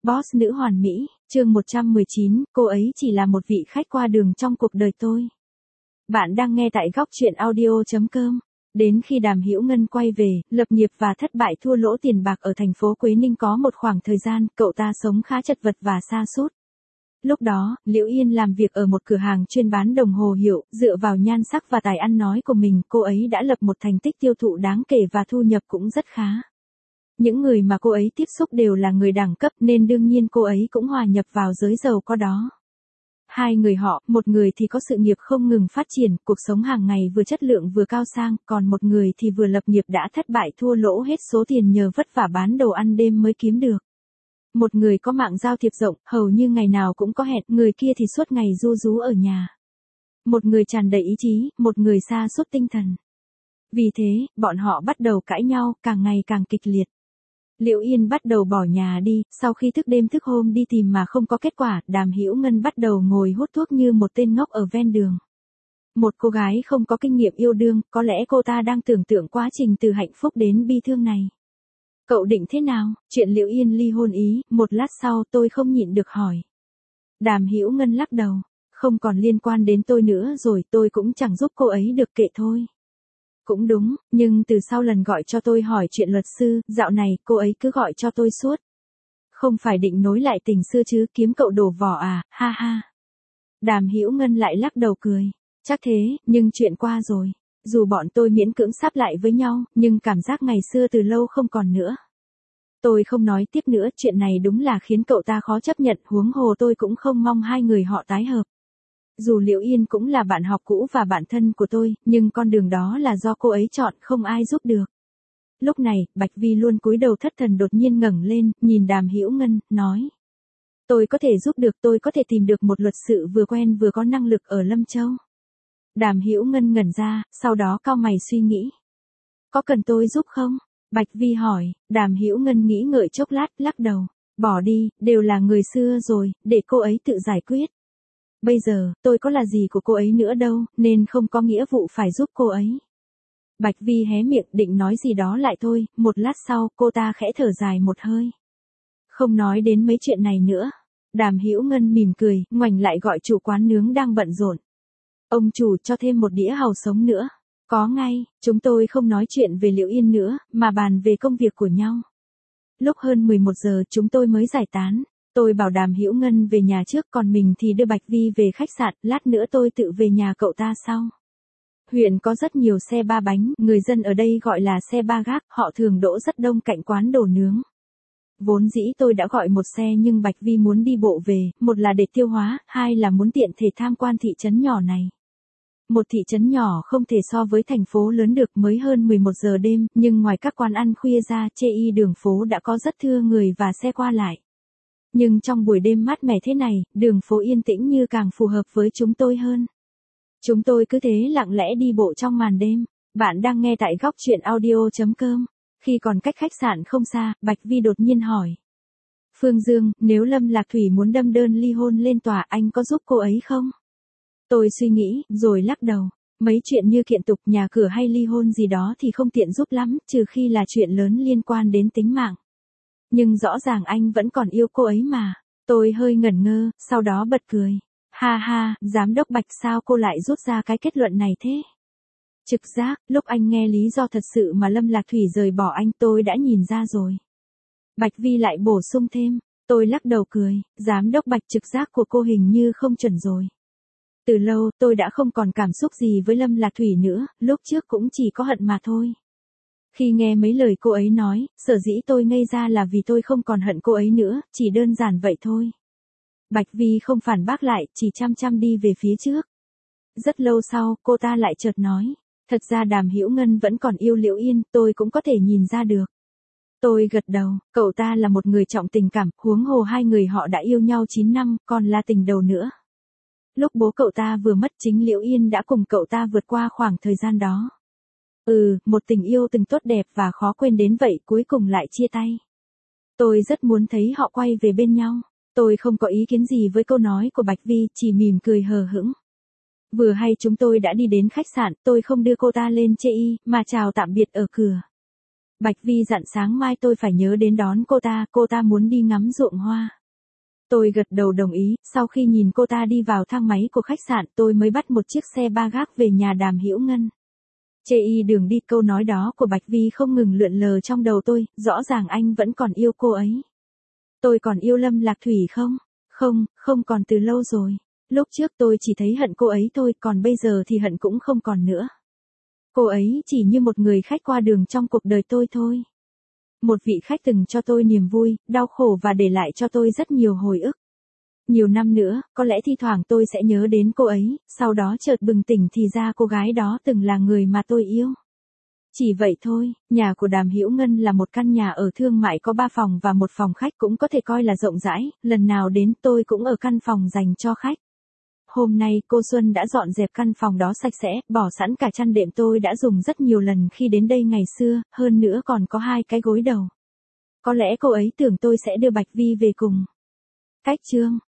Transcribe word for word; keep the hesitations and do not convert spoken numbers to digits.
Boss nữ hoàn mỹ, chương một trăm mười chín, cô ấy chỉ là một vị khách qua đường trong cuộc đời tôi. Bạn đang nghe tại góc truyện audio chấm com. Đến khi Đàm Hữu Ngân quay về, lập nghiệp và thất bại thua lỗ tiền bạc ở thành phố Quế Ninh có một khoảng thời gian, cậu ta sống khá chật vật và sa sút. Lúc đó, Liễu Yên làm việc ở một cửa hàng chuyên bán đồng hồ hiệu, dựa vào nhan sắc và tài ăn nói của mình, cô ấy đã lập một thành tích tiêu thụ đáng kể và thu nhập cũng rất khá. Những người mà cô ấy tiếp xúc đều là người đẳng cấp nên đương nhiên cô ấy cũng hòa nhập vào giới giàu có đó. Hai người họ, một người thì có sự nghiệp không ngừng phát triển, cuộc sống hàng ngày vừa chất lượng vừa cao sang, còn một người thì vừa lập nghiệp đã thất bại thua lỗ hết số tiền nhờ vất vả bán đồ ăn đêm mới kiếm được. Một người có mạng giao thiệp rộng, hầu như ngày nào cũng có hẹn, người kia thì suốt ngày ru rú ở nhà. Một người tràn đầy ý chí, một người sa sút tinh thần. Vì thế, bọn họ bắt đầu cãi nhau, càng ngày càng kịch liệt. Liễu Yên bắt đầu bỏ nhà đi, sau khi thức đêm thức hôm đi tìm mà không có kết quả, Đàm Hữu Ngân bắt đầu ngồi hút thuốc như một tên ngốc ở ven đường. Một cô gái không có kinh nghiệm yêu đương, có lẽ cô ta đang tưởng tượng quá trình từ hạnh phúc đến bi thương này. Cậu định thế nào? Chuyện Liễu Yên ly hôn ý, một lát sau tôi không nhịn được hỏi. Đàm Hữu Ngân lắc đầu, không còn liên quan đến tôi nữa rồi, tôi cũng chẳng giúp cô ấy được, kệ thôi. Cũng đúng, nhưng từ sau lần gọi cho tôi hỏi chuyện luật sư, dạo này cô ấy cứ gọi cho tôi suốt. Không phải định nối lại tình xưa chứ, kiếm cậu đổ vỏ à, ha ha. Đàm Hữu Ngân lại lắc đầu cười. Chắc thế, nhưng chuyện qua rồi. Dù bọn tôi miễn cưỡng sáp lại với nhau, nhưng cảm giác ngày xưa từ lâu không còn nữa. Tôi không nói tiếp nữa, chuyện này đúng là khiến cậu ta khó chấp nhận, huống hồ tôi cũng không mong hai người họ tái hợp. Dù Liễu Yên cũng là bạn học cũ và bạn thân của tôi, nhưng con đường đó là do cô ấy chọn, không ai giúp được. Lúc này, Bạch Vi luôn cúi đầu thất thần đột nhiên ngẩng lên, nhìn Đàm Hữu Ngân, nói. Tôi có thể giúp được, tôi có thể tìm được một luật sự vừa quen vừa có năng lực ở Lâm Châu. Đàm Hữu Ngân ngẩn ra, sau đó cau mày suy nghĩ. Có cần tôi giúp không? Bạch Vi hỏi. Đàm Hữu Ngân nghĩ ngợi chốc lát, lắc đầu. Bỏ đi, đều là người xưa rồi, để cô ấy tự giải quyết. Bây giờ, tôi có là gì của cô ấy nữa đâu, nên không có nghĩa vụ phải giúp cô ấy. Bạch Vi hé miệng định nói gì đó lại thôi, một lát sau, cô ta khẽ thở dài một hơi. Không nói đến mấy chuyện này nữa. Đàm Hữu Ngân mỉm cười, ngoảnh lại gọi chủ quán nướng đang bận rộn. Ông chủ cho thêm một đĩa hàu sống nữa. Có ngay, chúng tôi không nói chuyện về Liễu Yên nữa, mà bàn về công việc của nhau. Lúc hơn mười một giờ chúng tôi mới giải tán. Tôi bảo Đàm Hữu Ngân về nhà trước, còn mình thì đưa Bạch Vi về khách sạn, lát nữa tôi tự về nhà cậu ta sau. Huyện có rất nhiều xe ba bánh, người dân ở đây gọi là xe ba gác, họ thường đỗ rất đông cạnh quán đồ nướng. Vốn dĩ tôi đã gọi một xe nhưng Bạch Vi muốn đi bộ về, một là để tiêu hóa, hai là muốn tiện thể tham quan thị trấn nhỏ này. Một thị trấn nhỏ không thể so với thành phố lớn được, mới hơn mười một giờ đêm, nhưng ngoài các quán ăn khuya ra, chê y đường phố đã có rất thưa người và xe qua lại. Nhưng trong buổi đêm mát mẻ thế này, đường phố yên tĩnh như càng phù hợp với chúng tôi hơn. Chúng tôi cứ thế lặng lẽ đi bộ trong màn đêm. Bạn đang nghe tại góc truyện audio chấm com. Khi còn cách khách sạn không xa, Bạch Vi đột nhiên hỏi. Phương Dương, nếu Lâm Lạc Thủy muốn đâm đơn ly hôn lên tòa, anh có giúp cô ấy không? Tôi suy nghĩ, rồi lắc đầu. Mấy chuyện như kiện tục nhà cửa hay ly hôn gì đó thì không tiện giúp lắm, trừ khi là chuyện lớn liên quan đến tính mạng. Nhưng rõ ràng anh vẫn còn yêu cô ấy mà. Tôi hơi ngẩn ngơ, sau đó bật cười. Ha ha, giám đốc Bạch, sao cô lại rút ra cái kết luận này thế? Trực giác, lúc anh nghe lý do thật sự mà Lâm Lạc Thủy rời bỏ anh, tôi đã nhìn ra rồi. Bạch Vi lại bổ sung thêm. Tôi lắc đầu cười, giám đốc Bạch, trực giác của cô hình như không chuẩn rồi. Từ lâu, tôi đã không còn cảm xúc gì với Lâm Lạc Thủy nữa, lúc trước cũng chỉ có hận mà thôi. Khi nghe mấy lời cô ấy nói, sở dĩ tôi ngây ra là vì tôi không còn hận cô ấy nữa, chỉ đơn giản vậy thôi. Bạch Vi không phản bác lại, chỉ chăm chăm đi về phía trước. Rất lâu sau, cô ta lại chợt nói. Thật ra Đàm Hữu Ngân vẫn còn yêu Liễu Yên, tôi cũng có thể nhìn ra được. Tôi gật đầu, cậu ta là một người trọng tình cảm, huống hồ hai người họ đã yêu nhau chín năm, còn là tình đầu nữa. Lúc bố cậu ta vừa mất, chính Liễu Yên đã cùng cậu ta vượt qua khoảng thời gian đó. Ừ, một tình yêu từng tốt đẹp và khó quên đến vậy, cuối cùng lại chia tay. Tôi rất muốn thấy họ quay về bên nhau. Tôi không có ý kiến gì với câu nói của Bạch Vi, chỉ mỉm cười hờ hững. Vừa hay chúng tôi đã đi đến khách sạn, tôi không đưa cô ta lên chê y, mà chào tạm biệt ở cửa. Bạch Vi dặn sáng mai tôi phải nhớ đến đón cô ta, cô ta muốn đi ngắm ruộng hoa. Tôi gật đầu đồng ý, sau khi nhìn cô ta đi vào thang máy của khách sạn tôi mới bắt một chiếc xe ba gác về nhà Đàm Hữu Ngân. Chê y đường đi, câu nói đó của Bạch Vi không ngừng lượn lờ trong đầu tôi, rõ ràng anh vẫn còn yêu cô ấy. Tôi còn yêu Lâm Lạc Thủy không? Không, không còn từ lâu rồi. Lúc trước tôi chỉ thấy hận cô ấy thôi, còn bây giờ thì hận cũng không còn nữa. Cô ấy chỉ như một người khách qua đường trong cuộc đời tôi thôi. Một vị khách từng cho tôi niềm vui, đau khổ và để lại cho tôi rất nhiều hồi ức. Nhiều năm nữa, có lẽ thi thoảng tôi sẽ nhớ đến cô ấy, sau đó chợt bừng tỉnh thì ra cô gái đó từng là người mà tôi yêu. Chỉ vậy thôi, nhà của Đàm Hữu Ngân là một căn nhà ở thương mại có ba phòng và một phòng khách, cũng có thể coi là rộng rãi, lần nào đến tôi cũng ở căn phòng dành cho khách. Hôm nay cô Xuân đã dọn dẹp căn phòng đó sạch sẽ, bỏ sẵn cả chăn đệm tôi đã dùng rất nhiều lần khi đến đây ngày xưa, hơn nữa còn có hai cái gối đầu. Có lẽ cô ấy tưởng tôi sẽ đưa Bạch Vi về cùng. Cách chương